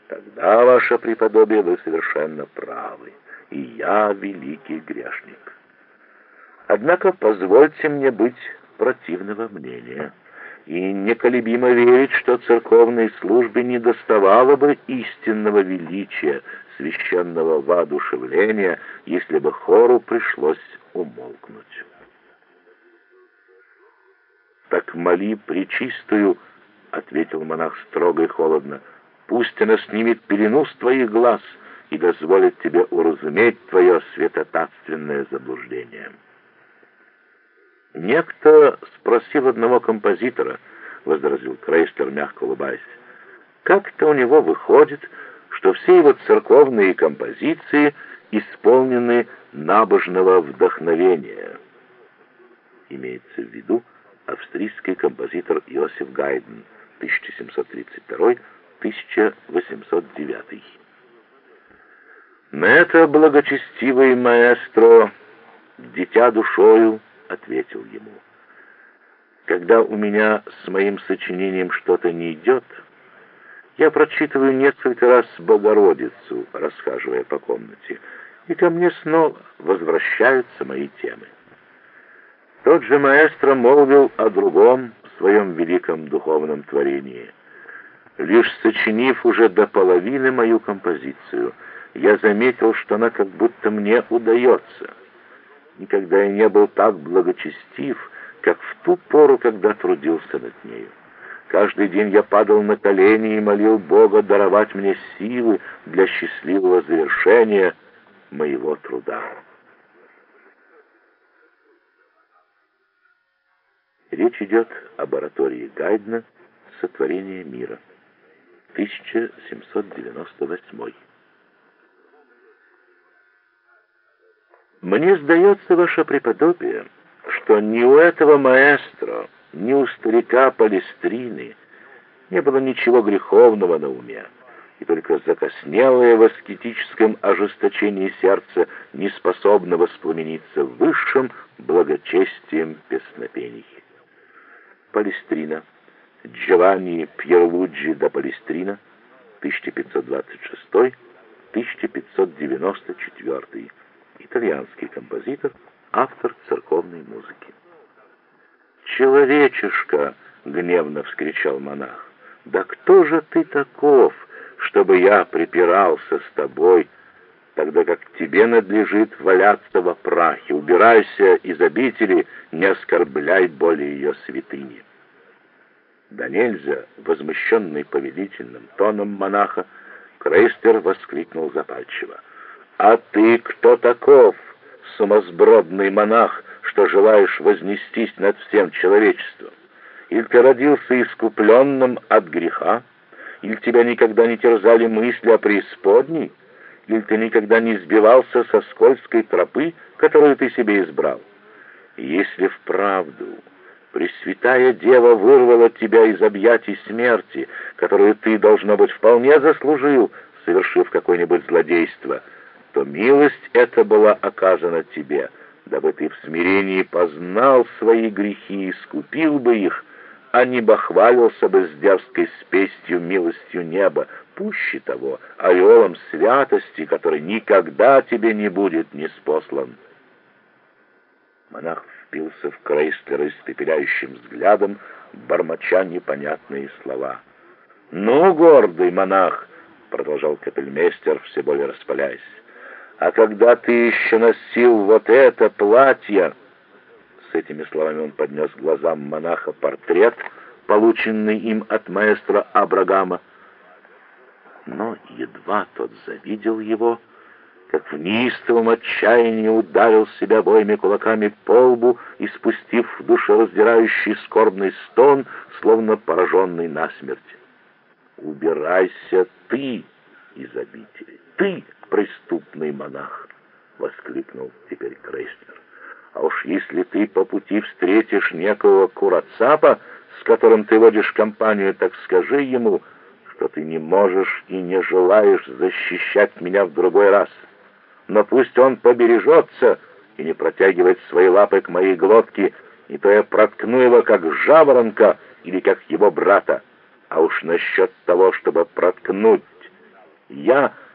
Тогда, ваше преподобие, вы совершенно правы, и я великий грешник. Однако позвольте мне быть противного мнения и неколебимо верить, что церковной службе недоставало бы истинного величия, священного воодушевления, если бы хору пришлось умолкнуть. «Так моли пречистую», — ответил монах строго и холодно, — «пусть она снимет пелену с твоих глаз и дозволит тебе уразуметь твое святотатственное заблуждение». «Некто спросил одного композитора», — возразил Крейслер, мягко улыбаясь, «как-то у него выходит, что все его церковные композиции исполнены набожного вдохновения». Имеется в виду австрийский композитор Иосиф Гайдн, 1732-1809. На это благочестивый маэстро, дитя душою, ответил ему: «Когда у меня с моим сочинением что-то не идет, я прочитываю несколько раз Богородицу, расхаживая по комнате, и ко мне снова возвращаются мои темы». Тот же маэстро молвил о другом своем великом духовном творении: «Лишь сочинив уже до половины мою композицию, я заметил, что она как будто мне удается. Никогда я не был так благочестив, как в ту пору, когда трудился над нею. Каждый день я падал на колени и молил Бога даровать мне силы для счастливого завершения моего труда». Речь идет об оратории Гайдна «Сотворение мира», 1798. «Мне сдается, ваше преподобие, что ни у этого маэстро, ни у старика Палестрины не было ничего греховного на уме, и только закоснелое в аскетическом ожесточении сердца не способно воспламениться высшим благочестием песнопений». Палестрина. Джованни Пьерлуджи да Палестрина, 1526-1594. Итальянский композитор, автор церковной музыки. «Человечишка!» — гневно вскричал монах. «Да кто же ты таков, чтобы я припирался с тобой, тогда как тебе надлежит валяться во прахе? Убирайся из обители, не оскорбляй более ее святыни». Да нельзя, возмущенный повелительным тоном монаха, Крейслер воскликнул запальчиво: «А ты кто таков, сумасбродный монах, что желаешь вознестись над всем человечеством? Или ты родился искупленным от греха? Или тебя никогда не терзали мысли о преисподней? Или ты никогда не сбивался со скользкой тропы, которую ты себе избрал? Если вправду Пресвятая Дева вырвала тебя из объятий смерти, которую ты, должно быть, вполне заслужил, совершив какое-нибудь злодейство, то милость эта была оказана тебе, дабы ты в смирении познал свои грехи и искупил бы их, а не бахвалился бы с дерзкой спесью милостью неба, пуще того, ореолом святости, который никогда тебе не будет ниспослан». Монах впился в Крейслера испепеляющим взглядом, бормоча непонятные слова. «Ну, гордый монах!» — продолжал капельмейстер, все более распаляясь. «А когда ты еще носил вот это платье...» С этими словами он поднес к глазам монаха портрет, полученный им от маэстро Абрагама. Но едва тот завидел его, как в неистовом отчаянии ударил себя обоими кулаками по лбу и, спустив душераздирающий скорбный стон, словно пораженный насмерть: «Убирайся ты из обители, ты, преступный монах!» — воскликнул теперь Крейслер. «А уж если ты по пути встретишь некого Курацапа, с которым ты водишь компанию, так скажи ему, что ты не можешь и не желаешь защищать меня в другой раз. Но пусть он побережется и не протягивает свои лапы к моей глотке, не то я проткну его, как жаворонка или как его брата. А уж насчет того, чтобы проткнуть Я